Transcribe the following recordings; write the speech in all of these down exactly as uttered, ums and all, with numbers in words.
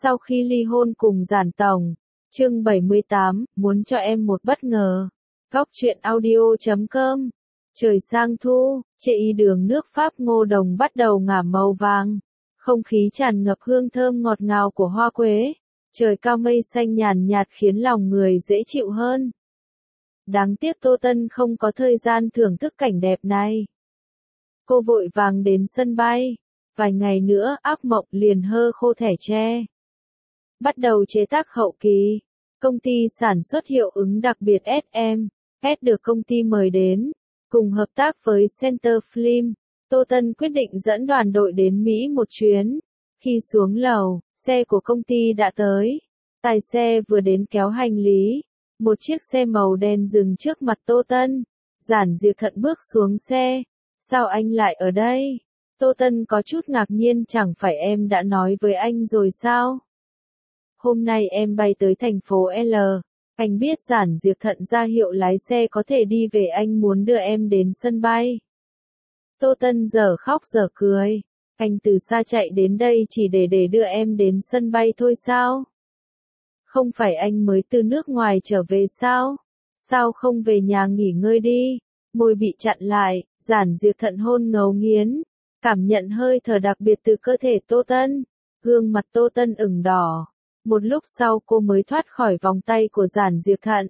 Sau khi ly hôn cùng Giản Tổng, chương bảy mươi tám, muốn cho em một bất ngờ. Góc truyện audio chấm com. Trời sang thu, trên y đường nước Pháp Ngô Đồng bắt đầu ngả màu vàng. Không khí tràn ngập hương thơm ngọt ngào của hoa quế. Trời cao mây xanh nhàn nhạt khiến lòng người dễ chịu hơn. Đáng tiếc Tô Tân không có thời gian thưởng thức cảnh đẹp này. Cô vội vàng đến sân bay. Vài ngày nữa, ác mộng liền hơ khô thẻ tre. Bắt đầu chế tác hậu kỳ. Công ty sản xuất hiệu ứng đặc biệt ét em, S được công ty mời đến. Cùng hợp tác với Center Film, Tô Tân quyết định dẫn đoàn đội đến Mỹ một chuyến. Khi xuống lầu, xe của công ty đã tới. Tài xe vừa đến kéo hành lý. Một chiếc xe màu đen dừng trước mặt Tô Tân. Giản Diệp Thận bước xuống xe. Sao anh lại ở đây? Tô Tân có chút ngạc nhiên, chẳng phải em đã nói với anh rồi sao? Hôm nay em bay tới thành phố L. Anh biết Giản Diệp Thận ra hiệu lái xe có thể đi về, anh muốn đưa em đến sân bay. Tô Tân giờ khóc giờ cười. Anh từ xa chạy đến đây chỉ để để đưa em đến sân bay thôi sao? Không phải anh mới từ nước ngoài trở về sao? Sao không về nhà nghỉ ngơi đi? Môi bị chặn lại, Giản Diệp Thận hôn ngấu nghiến. Cảm nhận hơi thở đặc biệt từ cơ thể Tô Tân. Gương mặt Tô Tân ửng đỏ. Một lúc sau cô mới thoát khỏi vòng tay của Giản Diệp Thận.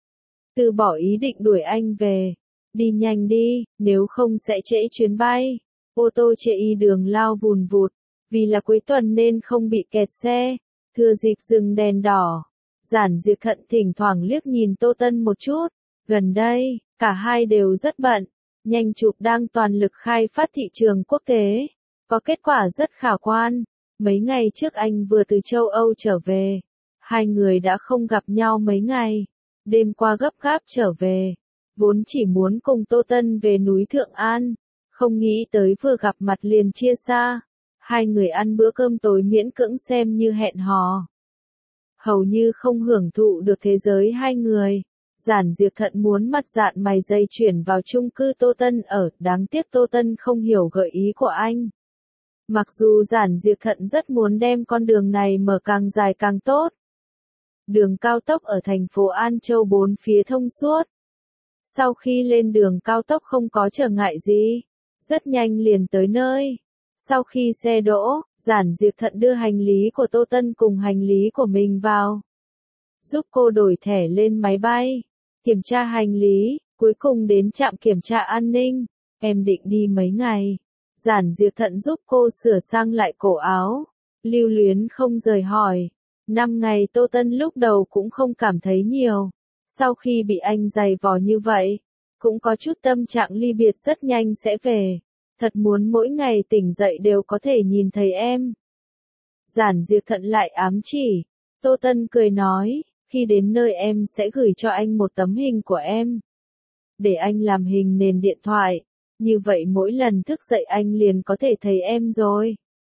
Từ bỏ ý định đuổi anh về. Đi nhanh đi, nếu không sẽ trễ chuyến bay. Ô tô trên y đường lao vùn vụt. Vì là cuối tuần nên không bị kẹt xe. Thừa dịp dừng đèn đỏ. Giản Diệp Thận thỉnh thoảng liếc nhìn Tô Tân một chút. Gần đây, cả hai đều rất bận. Nhanh chụp đang toàn lực khai phát thị trường quốc tế. Có kết quả rất khả quan. Mấy ngày trước anh vừa từ châu Âu trở về. Hai người đã không gặp nhau mấy ngày. Đêm qua gấp gáp trở về. Vốn chỉ muốn cùng Tô Tân về núi Thượng An. Không nghĩ tới vừa gặp mặt liền chia xa. Hai người ăn bữa cơm tối miễn cưỡng xem như hẹn hò. Hầu như không hưởng thụ được thế giới hai người. Giản Diệp Thận muốn mặt dạn mày dây chuyển vào chung cư Tô Tân ở, đáng tiếc Tô Tân không hiểu gợi ý của anh. Mặc dù Giản Diệp Thận rất muốn đem con đường này mở càng dài càng tốt. Đường cao tốc ở thành phố An Châu bốn phía thông suốt. Sau khi lên đường cao tốc không có trở ngại gì, rất nhanh liền tới nơi. Sau khi xe đỗ, Giản Diệp Thận đưa hành lý của Tô Tân cùng hành lý của mình vào. Giúp cô đổi thẻ lên máy bay. Kiểm tra hành lý, cuối cùng đến trạm kiểm tra an ninh. Em định đi mấy ngày? Giản Diệp Thận giúp cô sửa sang lại cổ áo. Lưu luyến không rời hỏi. Năm ngày Tô Tân lúc đầu cũng không cảm thấy nhiều. Sau khi bị anh giày vò như vậy, cũng có chút tâm trạng ly biệt, rất nhanh sẽ về. Thật muốn mỗi ngày tỉnh dậy đều có thể nhìn thấy em. Giản Diệp Thận lại ám chỉ. Tô Tân cười nói. Khi đến nơi em sẽ gửi cho anh một tấm hình của em. Để anh làm hình nền điện thoại. Như vậy mỗi lần thức dậy anh liền có thể thấy em rồi.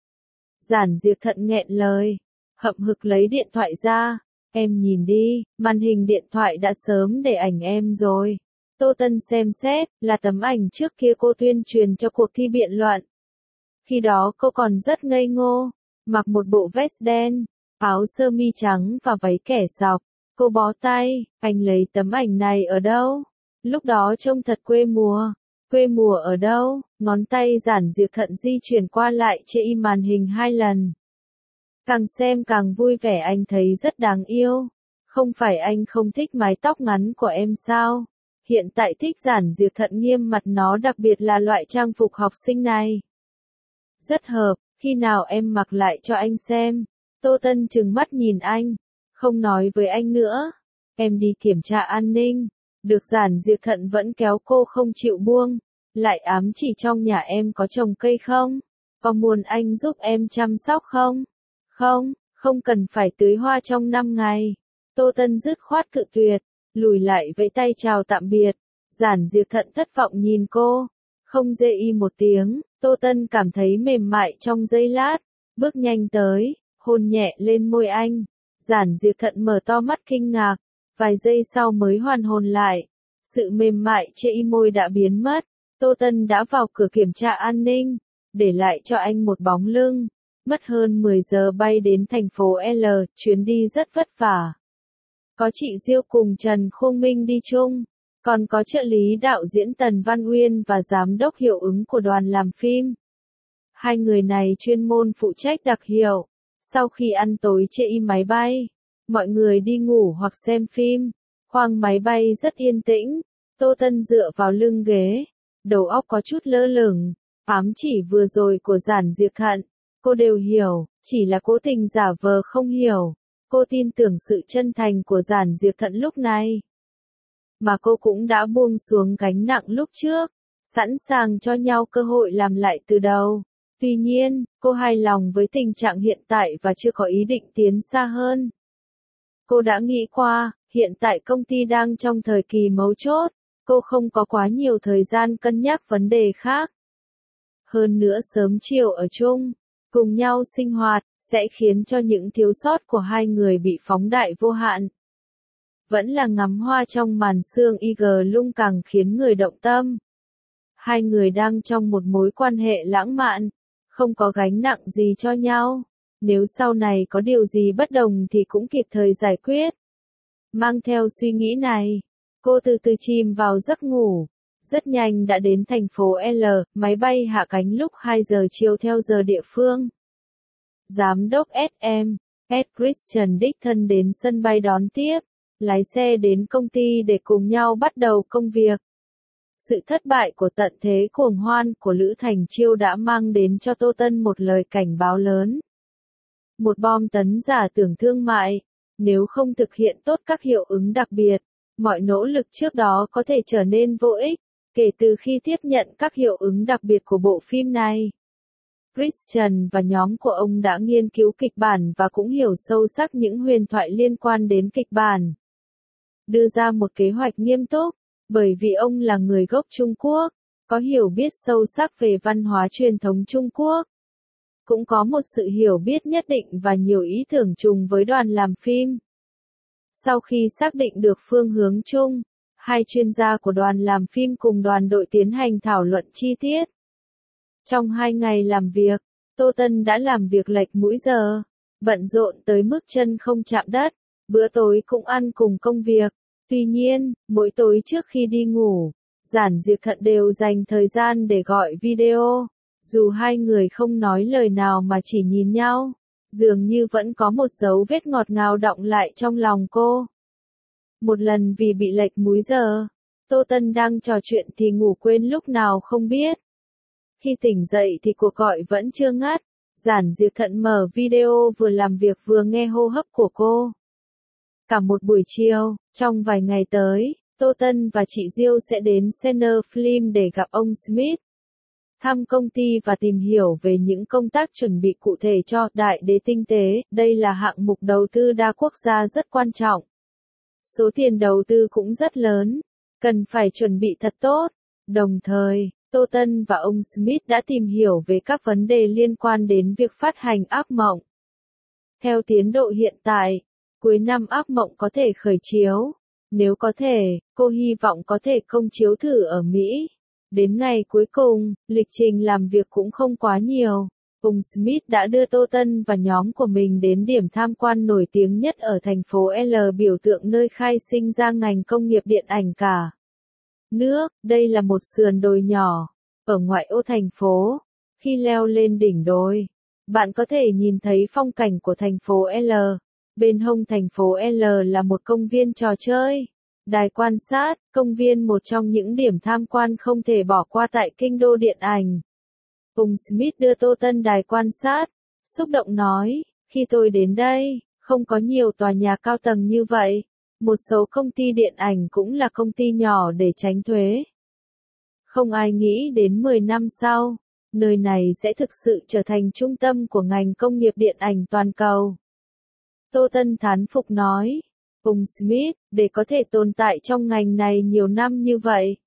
Giản Diệp Thận nghẹn lời. Hậm hực lấy điện thoại ra. Em nhìn đi, màn hình điện thoại đã sớm để ảnh em rồi. Tô Tân xem xét, là tấm ảnh trước kia cô tuyên truyền cho cuộc thi biện luận. Khi đó cô còn rất ngây ngô. Mặc một bộ vest đen. Áo sơ mi trắng và váy kẻ sọc. Cô bó tay, anh lấy tấm ảnh này ở đâu? Lúc đó trông thật quê mùa. Quê mùa ở đâu? Ngón tay Giản Diệp Thận di chuyển qua lại trên màn hình hai lần. Càng xem càng vui vẻ, anh thấy rất đáng yêu. Không phải anh không thích mái tóc ngắn của em sao? Hiện tại thích. Giản Diệp Thận nghiêm mặt, nó đặc biệt là loại trang phục học sinh này. Rất hợp, khi nào em mặc lại cho anh xem. Tô Tân trừng mắt nhìn anh. Không nói với anh nữa. Em đi kiểm tra an ninh. Được. Giản Diệp Thận vẫn kéo cô không chịu buông. Lại ám chỉ trong nhà em có trồng cây không? Có muốn anh giúp em chăm sóc không? Không, không cần phải tưới hoa trong năm ngày. Tô Tân dứt khoát cự tuyệt. Lùi lại vẫy tay chào tạm biệt. Giản Diệp Thận thất vọng nhìn cô. Không dê y một tiếng. Tô Tân cảm thấy mềm mại trong giây lát. Bước nhanh tới. Hôn nhẹ lên môi anh. Giản Diệp Thận mở to mắt kinh ngạc. Vài giây sau mới hoàn hồn lại. Sự mềm mại trên môi đã biến mất. Tô Tân đã vào cửa kiểm tra an ninh. Để lại cho anh một bóng lưng. mất hơn mười giờ bay đến thành phố L, chuyến đi rất vất vả. Có chị Diêu cùng Trần Khôn Minh đi chung, còn có trợ lý đạo diễn Tần Văn Uyên và giám đốc hiệu ứng của đoàn làm phim. Hai người này chuyên môn phụ trách đặc hiệu. Sau khi ăn tối trên máy bay, mọi người đi ngủ hoặc xem phim. Khoang máy bay rất yên tĩnh, Tô Tân dựa vào lưng ghế, đầu óc có chút lơ lửng. Ám chỉ vừa rồi của Giản Diệp Thận, cô đều hiểu, chỉ là cố tình giả vờ không hiểu. Cô tin tưởng sự chân thành của Giản Diệp Thận lúc này. Mà cô cũng đã buông xuống gánh nặng lúc trước, sẵn sàng cho nhau cơ hội làm lại từ đầu. Tuy nhiên, cô hài lòng với tình trạng hiện tại và chưa có ý định tiến xa hơn. Cô đã nghĩ qua, hiện tại công ty đang trong thời kỳ mấu chốt, cô không có quá nhiều thời gian cân nhắc vấn đề khác. Hơn nữa sớm chiều ở chung, cùng nhau sinh hoạt, sẽ khiến cho những thiếu sót của hai người bị phóng đại vô hạn. Vẫn là ngắm hoa trong màn sương i giê lung càng khiến người động tâm. Hai người đang trong một mối quan hệ lãng mạn, không có gánh nặng gì cho nhau. Nếu sau này có điều gì bất đồng thì cũng kịp thời giải quyết. Mang theo suy nghĩ này, cô từ từ chìm vào giấc ngủ. Rất nhanh đã đến thành phố L, máy bay hạ cánh lúc hai giờ chiều theo giờ địa phương. Giám đốc ét em, Ed Christian đích thân đến sân bay đón tiếp, lái xe đến công ty để cùng nhau bắt đầu công việc. Sự thất bại của tận thế cuồng hoan của Lữ Thành Chiêu đã mang đến cho Tô Tân một lời cảnh báo lớn. Một bom tấn giả tưởng thương mại, nếu không thực hiện tốt các hiệu ứng đặc biệt, mọi nỗ lực trước đó có thể trở nên vô ích, kể từ khi tiếp nhận các hiệu ứng đặc biệt của bộ phim này. Christian và nhóm của ông đã nghiên cứu kịch bản và cũng hiểu sâu sắc những huyền thoại liên quan đến kịch bản. Đưa ra một kế hoạch nghiêm túc, bởi vì ông là người gốc Trung Quốc, có hiểu biết sâu sắc về văn hóa truyền thống Trung Quốc. Cũng có một sự hiểu biết nhất định và nhiều ý tưởng chung với đoàn làm phim. Sau khi xác định được phương hướng chung, hai chuyên gia của đoàn làm phim cùng đoàn đội tiến hành thảo luận chi tiết. Trong hai ngày làm việc, Tô Tân đã làm việc lệch múi giờ, bận rộn tới mức chân không chạm đất, bữa tối cũng ăn cùng công việc. Tuy nhiên, mỗi tối trước khi đi ngủ, Giản Diệp Thận đều dành thời gian để gọi video. Dù hai người không nói lời nào mà chỉ nhìn nhau, dường như vẫn có một dấu vết ngọt ngào đọng lại trong lòng cô. Một lần vì bị lệch múi giờ, Tô Tân đang trò chuyện thì ngủ quên lúc nào không biết. Khi tỉnh dậy thì cuộc gọi vẫn chưa ngắt, Giản Diệp Thận mở video vừa làm việc vừa nghe hô hấp của cô. Cả một buổi chiều, trong vài ngày tới, Tô Tân và chị Diêu sẽ đến Center Film để gặp ông Smith. Thăm công ty và tìm hiểu về những công tác chuẩn bị cụ thể cho Đại Đế Tinh Tế, đây là hạng mục đầu tư đa quốc gia rất quan trọng. Số tiền đầu tư cũng rất lớn, cần phải chuẩn bị thật tốt. Đồng thời, Tô Tân và ông Smith đã tìm hiểu về các vấn đề liên quan đến việc phát hành Ác Mộng. Theo tiến độ hiện tại, cuối năm Ác Mộng có thể khởi chiếu. Nếu có thể, cô hy vọng có thể công chiếu thử ở Mỹ. Đến ngày cuối cùng, lịch trình làm việc cũng không quá nhiều. Ông Smith đã đưa Tô Tân và nhóm của mình đến điểm tham quan nổi tiếng nhất ở thành phố L, biểu tượng nơi khai sinh ra ngành công nghiệp điện ảnh cả nước. Đây là một sườn đồi nhỏ, ở ngoại ô thành phố. Khi leo lên đỉnh đồi, bạn có thể nhìn thấy phong cảnh của thành phố L. Bên hông thành phố L là một công viên trò chơi. Đài quan sát, công viên một trong những điểm tham quan không thể bỏ qua tại kinh đô điện ảnh. Ông Smith đưa Tô Tân đài quan sát, xúc động nói, khi tôi đến đây, không có nhiều tòa nhà cao tầng như vậy. Một số công ty điện ảnh cũng là công ty nhỏ để tránh thuế. Không ai nghĩ đến mười năm sau, nơi này sẽ thực sự trở thành trung tâm của ngành công nghiệp điện ảnh toàn cầu. Tô Tân thán phục nói. Ông Smith, để có thể tồn tại trong ngành này nhiều năm như vậy,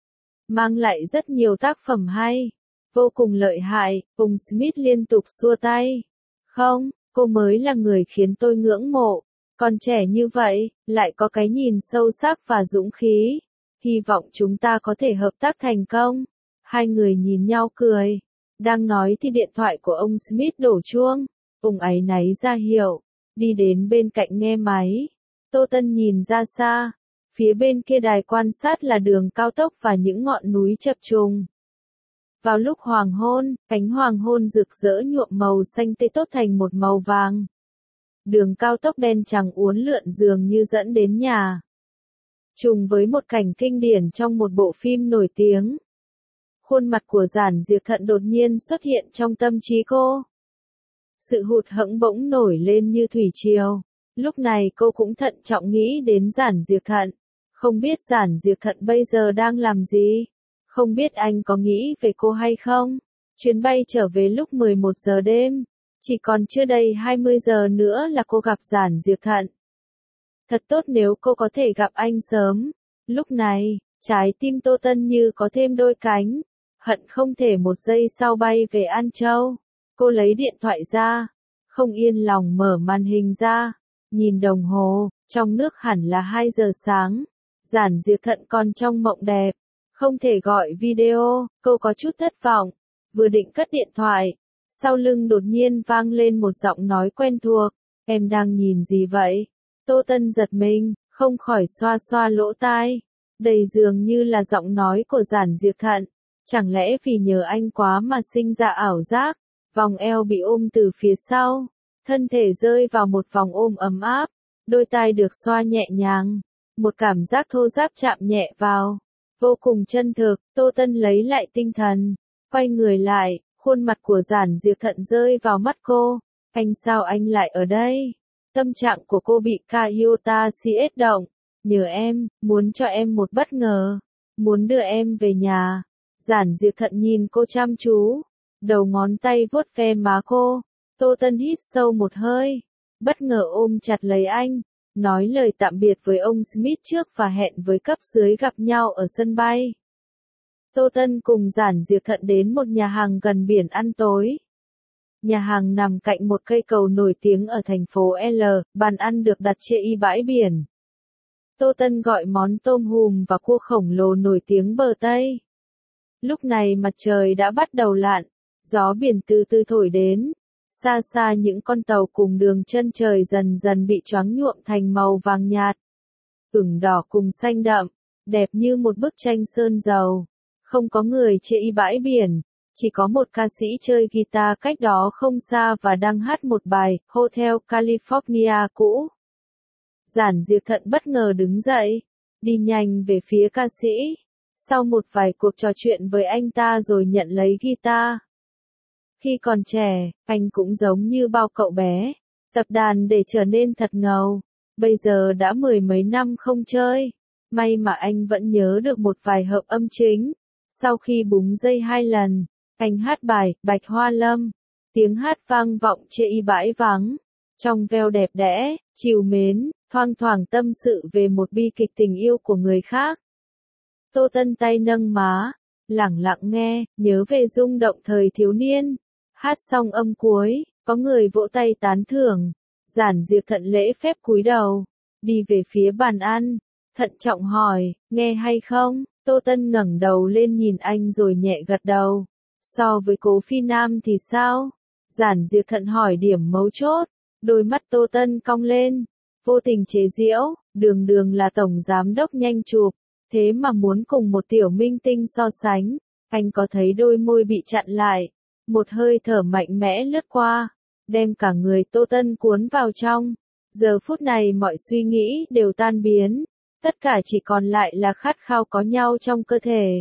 mang lại rất nhiều tác phẩm hay, vô cùng lợi hại, ông Smith liên tục xua tay. Không, cô mới là người khiến tôi ngưỡng mộ, còn trẻ như vậy, lại có cái nhìn sâu sắc và dũng khí. Hy vọng chúng ta có thể hợp tác thành công. Hai người nhìn nhau cười. Đang nói thì điện thoại của ông Smith đổ chuông. Ông áy náy ra hiệu, đi đến bên cạnh nghe máy. Tô Tân nhìn ra xa, phía bên kia đài quan sát là đường cao tốc và những ngọn núi chập trùng. Vào lúc hoàng hôn, cánh hoàng hôn rực rỡ nhuộm màu xanh tươi tốt thành một màu vàng. Đường cao tốc đen trắng uốn lượn dường như dẫn đến nhà. Trùng với một cảnh kinh điển trong một bộ phim nổi tiếng. Khuôn mặt của Giản Diệp Thận đột nhiên xuất hiện trong tâm trí cô. Sự hụt hẫng bỗng nổi lên như thủy triều. Lúc này cô cũng thận trọng nghĩ đến Giản Diệp Thận. Không biết Giản Diệp Thận bây giờ đang làm gì? Không biết anh có nghĩ về cô hay không? Chuyến bay trở về lúc mười một giờ đêm. Chỉ còn chưa đầy hai mươi giờ nữa là cô gặp Giản Diệp Thận. Thật tốt nếu cô có thể gặp anh sớm. Lúc này, trái tim Tô Tân như có thêm đôi cánh. Hận không thể một giây sau bay về An Châu. Cô lấy điện thoại ra. Không yên lòng mở màn hình ra. Nhìn đồng hồ, trong nước hẳn là hai giờ sáng. Giản Diệp Thận còn trong mộng đẹp. Không thể gọi video, cô có chút thất vọng. Vừa định cất điện thoại. Sau lưng đột nhiên vang lên một giọng nói quen thuộc. Em đang nhìn gì vậy? Tô Tân giật mình, không khỏi xoa xoa lỗ tai. Đây dường như là giọng nói của Giản Diệp Thận. Chẳng lẽ vì nhờ anh quá mà sinh ra ảo giác? Vòng eo bị ôm từ phía sau. Thân thể rơi vào một vòng ôm ấm áp. Đôi tai được xoa nhẹ nhàng. Một cảm giác thô ráp chạm nhẹ vào. Vô cùng chân thực, Tô Tân lấy lại tinh thần. Quay người lại, khuôn mặt của Giản Diệp Thận rơi vào mắt cô. Anh sao anh lại ở đây? Tâm trạng của cô bị Kyota xê ét động. Nhờ em, muốn cho em một bất ngờ. Muốn đưa em về nhà. Giản Diệp Thận nhìn cô chăm chú. Đầu ngón tay vuốt ve má cô. Tô Tân hít sâu một hơi. Bất ngờ ôm chặt lấy anh. Nói lời tạm biệt với ông Smith trước và hẹn với cấp dưới gặp nhau ở sân bay. Tô Tân cùng Giản Diệp Thận đến một nhà hàng gần biển ăn tối. Nhà hàng nằm cạnh một cây cầu nổi tiếng ở thành phố L, bàn ăn được đặt trên bãi biển. Tô Tân gọi món tôm hùm và cua khổng lồ nổi tiếng bờ Tây. Lúc này mặt trời đã bắt đầu lặn, gió biển từ từ thổi đến. Xa xa những con tàu cùng đường chân trời dần dần bị choáng nhuộm thành màu vàng nhạt. Ửng đỏ cùng xanh đậm, đẹp như một bức tranh sơn dầu. Không có người trên bãi biển, chỉ có một ca sĩ chơi guitar cách đó không xa và đang hát một bài Hotel California cũ. Giản Diệp Thận bất ngờ đứng dậy, đi nhanh về phía ca sĩ. Sau một vài cuộc trò chuyện với anh ta rồi nhận lấy guitar. Khi còn trẻ, anh cũng giống như bao cậu bé, tập đàn để trở nên thật ngầu. Bây giờ đã mười mấy năm không chơi. May mà anh vẫn nhớ được một vài hợp âm chính. Sau khi búng dây hai lần, anh hát bài Bạch Hoa Lâm. Tiếng hát vang vọng trên bãi vắng. Trong veo đẹp đẽ, trìu mến, thoang thoảng tâm sự về một bi kịch tình yêu của người khác. Tô Tân tay nâng má, lẳng lặng nghe, nhớ về rung động thời thiếu niên. Hát xong âm cuối, có người vỗ tay tán thưởng. Giản Diệp Thận lễ phép cúi đầu, đi về phía bàn ăn, thận trọng hỏi, nghe hay không? Tô Tân ngẩng đầu lên nhìn anh rồi nhẹ gật đầu. So với Cố Phi Nam thì sao? Giản Diệp Thận hỏi điểm mấu chốt, đôi mắt Tô Tân cong lên, vô tình chế giễu, đường đường là tổng giám đốc nhanh chụp, thế mà muốn cùng một tiểu minh tinh so sánh. Anh có thấy đôi môi bị chặn lại, một hơi thở mạnh mẽ lướt qua, đem cả người Tô Tân cuốn vào trong. Giờ phút này mọi suy nghĩ đều tan biến, tất cả chỉ còn lại là khát khao có nhau trong cơ thể.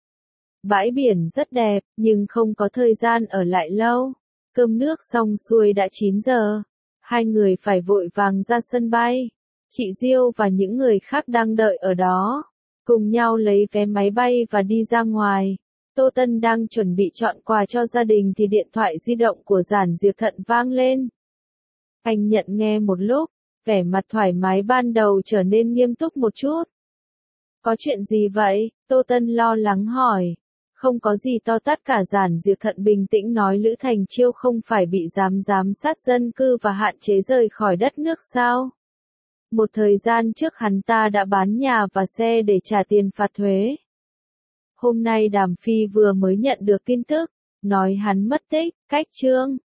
Bãi biển rất đẹp, nhưng không có thời gian ở lại lâu. Cơm nước xong xuôi đã chín giờ. Hai người phải vội vàng ra sân bay. Chị Diêu và những người khác đang đợi ở đó. Cùng nhau lấy vé máy bay và đi ra ngoài. Tô Tân đang chuẩn bị chọn quà cho gia đình thì điện thoại di động của Giản Diệp Thận vang lên. Anh nhận nghe một lúc, vẻ mặt thoải mái ban đầu trở nên nghiêm túc một chút. Có chuyện gì vậy? Tô Tân lo lắng hỏi. Không có gì to tát cả. Giản Diệp Thận bình tĩnh nói Lữ Thành Chiêu không phải bị giám giám sát dân cư và hạn chế rời khỏi đất nước sao? Một thời gian trước hắn ta đã bán nhà và xe để trả tiền phạt thuế. Hôm nay Đàm Phi vừa mới nhận được tin tức, nói hắn mất tích, cách chương